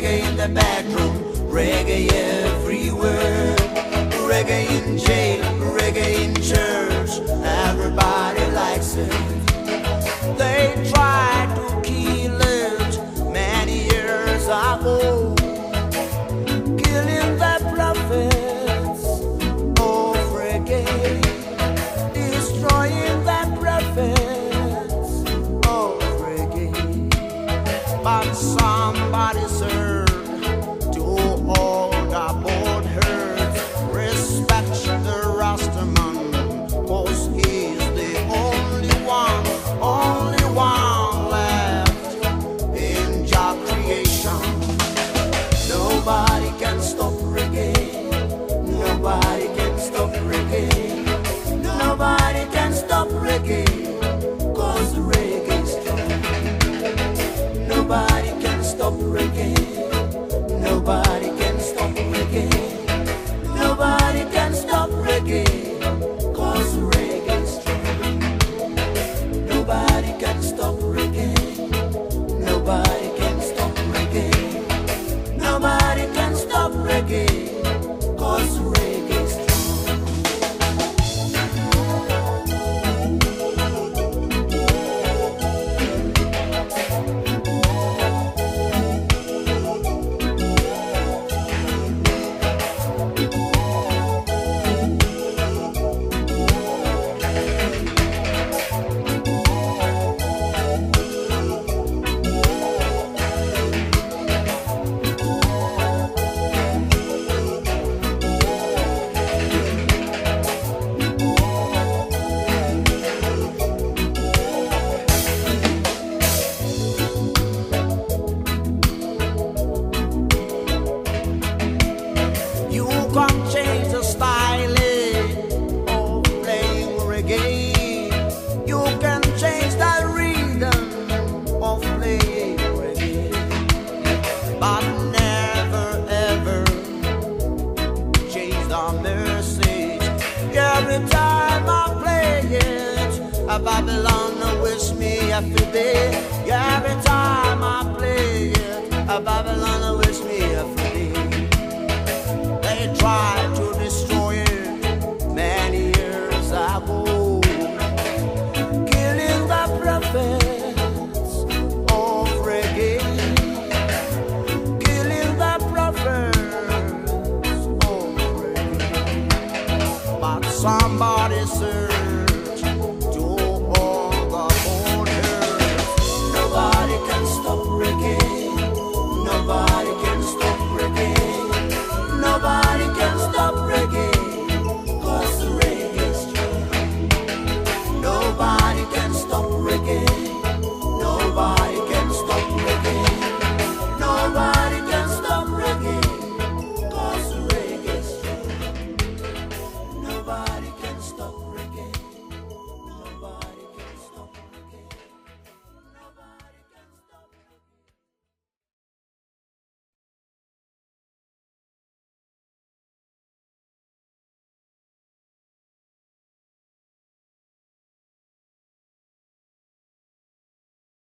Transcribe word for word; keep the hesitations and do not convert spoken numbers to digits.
reggae in the bedroom, reggae everywhere, reggae in jail, reggae in church, everybody likes it. They tried to kill it many years ago, killing the prophets of reggae, destroying the prophets of reggae. But somebody said to all the bold herds, respect the Rastaman, 'cause he's the only one, only one left in Jah creation. Nobody can stop reggae, nobody can stop reggae, nobody can stop reggae, 'cause reggae is strong. Nobody can stop reggae, nobody can stop reggae, nobody can stop reggae, 'cause reggae is strong. Nobody can stop reggae, nobody can stop reggae, nobody can stop reggae, 'cause reggae is strong. You can't change the style of playing reggae. You can change the rhythm of playing reggae, but never ever change the message. Every time I play it, a Babylon wish me every day. Every time I play it, a Babylon wish me every day. They tried to destroy it many years ago, killing the prophets of reggae, killing the prophets of reggae. But somebody said